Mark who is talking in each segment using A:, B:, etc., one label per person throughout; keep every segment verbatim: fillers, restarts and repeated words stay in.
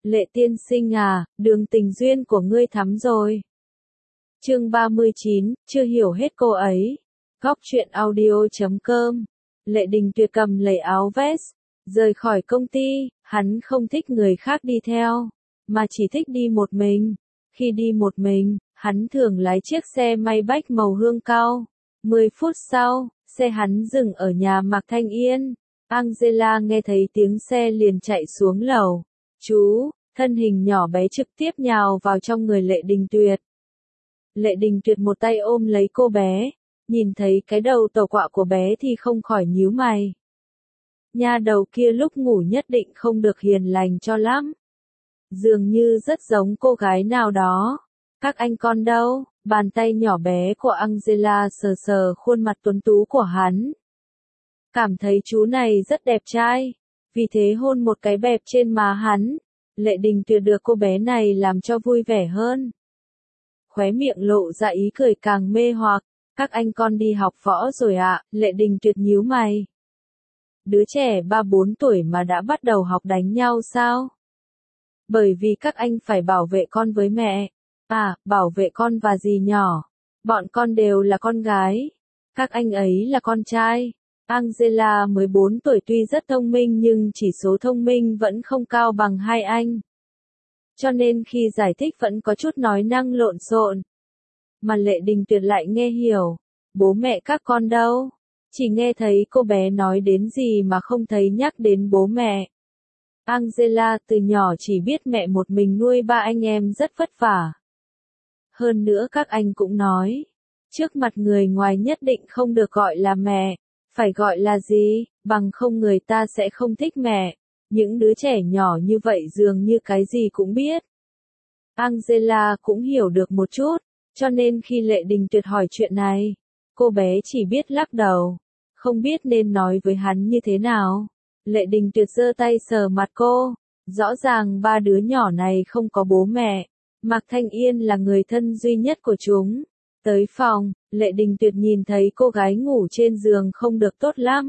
A: Lệ tiên sinh à, đường tình duyên của ngươi thắm rồi. Chương ba mươi chín, chưa hiểu hết cô ấy. Góc truyện audio chấm com. Lệ Đình Tuyệt cầm lấy áo vest, rời khỏi công ty, hắn không thích người khác đi theo, mà chỉ thích đi một mình. Khi đi một mình, hắn thường lái chiếc xe Maybach màu hương cau. Mười phút sau, xe hắn dừng ở nhà Mạc Thanh Yên. Angela nghe thấy tiếng xe liền chạy xuống lầu. Chú, thân hình nhỏ bé trực tiếp nhào vào trong người Lệ Đình Tuyệt. Lệ Đình Tuyệt một tay ôm lấy cô bé, nhìn thấy cái đầu tàu quạ của bé thì không khỏi nhíu mày. Nha đầu kia lúc ngủ nhất định không được hiền lành cho lắm. Dường như rất giống cô gái nào đó. Các anh con đâu? Bàn tay nhỏ bé của Angela sờ sờ khuôn mặt tuấn tú của hắn. Cảm thấy chú này rất đẹp trai, vì thế hôn một cái bẹp trên má hắn. Lệ Đình Tuyệt được cô bé này làm cho vui vẻ hơn. Khóe miệng lộ ra ý cười càng mê hoặc. Các anh con đi học võ rồi ạ, à? Lệ Đình Tuyệt nhíu mày. Đứa trẻ ba bốn tuổi mà đã bắt đầu học đánh nhau sao? Bởi vì các anh phải bảo vệ con với mẹ. À, bảo vệ con và dì nhỏ. Bọn con đều là con gái. Các anh ấy là con trai. Angela mới bốn tuổi tuy rất thông minh nhưng chỉ số thông minh vẫn không cao bằng hai anh. Cho nên khi giải thích vẫn có chút nói năng lộn xộn. Mà Lệ Đình Tuyệt lại nghe hiểu. Bố mẹ các con đâu? Chỉ nghe thấy cô bé nói đến gì mà không thấy nhắc đến bố mẹ. Angela từ nhỏ chỉ biết mẹ một mình nuôi ba anh em rất vất vả. Hơn nữa các anh cũng nói, trước mặt người ngoài nhất định không được gọi là mẹ, phải gọi là gì, bằng không người ta sẽ không thích mẹ. Những đứa trẻ nhỏ như vậy dường như cái gì cũng biết. Angela cũng hiểu được một chút, cho nên khi Lệ Đình Tuyệt hỏi chuyện này, cô bé chỉ biết lắc đầu, không biết nên nói với hắn như thế nào. Lệ Đình Tuyệt giơ tay sờ mặt cô, rõ ràng ba đứa nhỏ này không có bố mẹ, Mạc Thanh Yên là người thân duy nhất của chúng. Tới phòng, Lệ Đình Tuyệt nhìn thấy cô gái ngủ trên giường không được tốt lắm.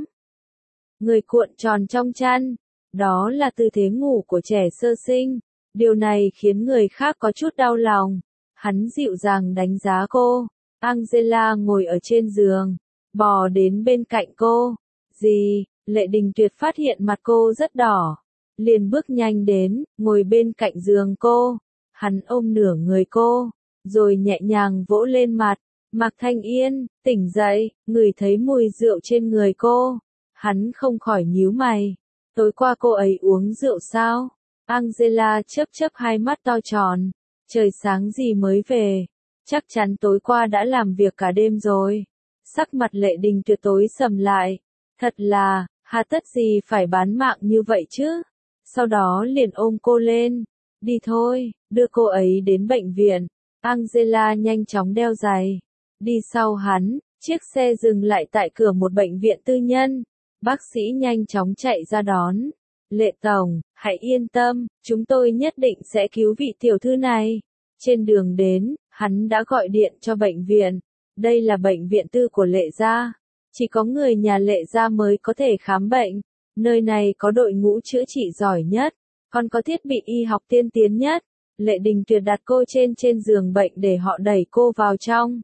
A: Người cuộn tròn trong chăn, đó là tư thế ngủ của trẻ sơ sinh, điều này khiến người khác có chút đau lòng. Hắn dịu dàng đánh giá cô. Angela ngồi ở trên giường, bò đến bên cạnh cô. Gì? Lệ Đình Tuyệt phát hiện mặt cô rất đỏ, liền bước nhanh đến, ngồi bên cạnh giường cô. Hắn ôm nửa người cô, rồi nhẹ nhàng vỗ lên mặt. Mạc Thanh Yên, tỉnh dậy, ngửi thấy mùi rượu trên người cô. Hắn không khỏi nhíu mày. Tối qua cô ấy uống rượu sao? Angela chớp chớp hai mắt to tròn. Trời sáng gì mới về? Chắc chắn tối qua đã làm việc cả đêm rồi. Sắc mặt Lệ Đình Tuyệt tối sầm lại. Thật là, hà tất gì phải bán mạng như vậy chứ? Sau đó liền ôm cô lên. Đi thôi, đưa cô ấy đến bệnh viện. Angela nhanh chóng đeo giày. Đi sau hắn, chiếc xe dừng lại tại cửa một bệnh viện tư nhân. Bác sĩ nhanh chóng chạy ra đón. Lệ tổng, hãy yên tâm, chúng tôi nhất định sẽ cứu vị tiểu thư này. Trên đường đến, hắn đã gọi điện cho bệnh viện. Đây là bệnh viện tư của Lệ gia. Chỉ có người nhà Lệ gia mới có thể khám bệnh. Nơi này có đội ngũ chữa trị giỏi nhất, còn có thiết bị y học tiên tiến nhất. Lệ Đình Tuyệt đặt cô trên trên giường bệnh để họ đẩy cô vào trong.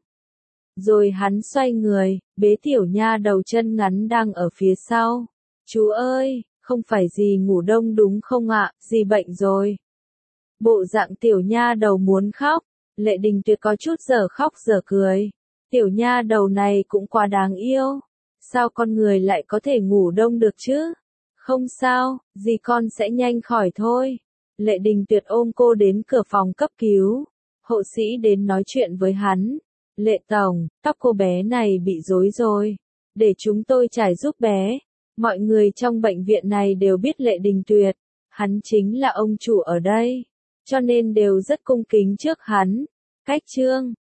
A: Rồi hắn xoay người, bế tiểu nha đầu chân ngắn đang ở phía sau. Chú ơi, không phải dì ngủ đông đúng không ạ, dì bệnh rồi. Bộ dạng tiểu nha đầu muốn khóc, Lệ Đình Tuyệt có chút giờ khóc giờ cười. Tiểu nha đầu này cũng quá đáng yêu. Sao con người lại có thể ngủ đông được chứ? Không sao, dì con sẽ nhanh khỏi thôi. Lệ Đình Tuyệt ôm cô đến cửa phòng cấp cứu. Hộ sĩ đến nói chuyện với hắn. Lệ tổng, tóc cô bé này bị rối rồi. Để chúng tôi trải giúp bé. Mọi người trong bệnh viện này đều biết Lệ Đình Tuyệt. Hắn chính là ông chủ ở đây. Cho nên đều rất cung kính trước hắn. Cách chương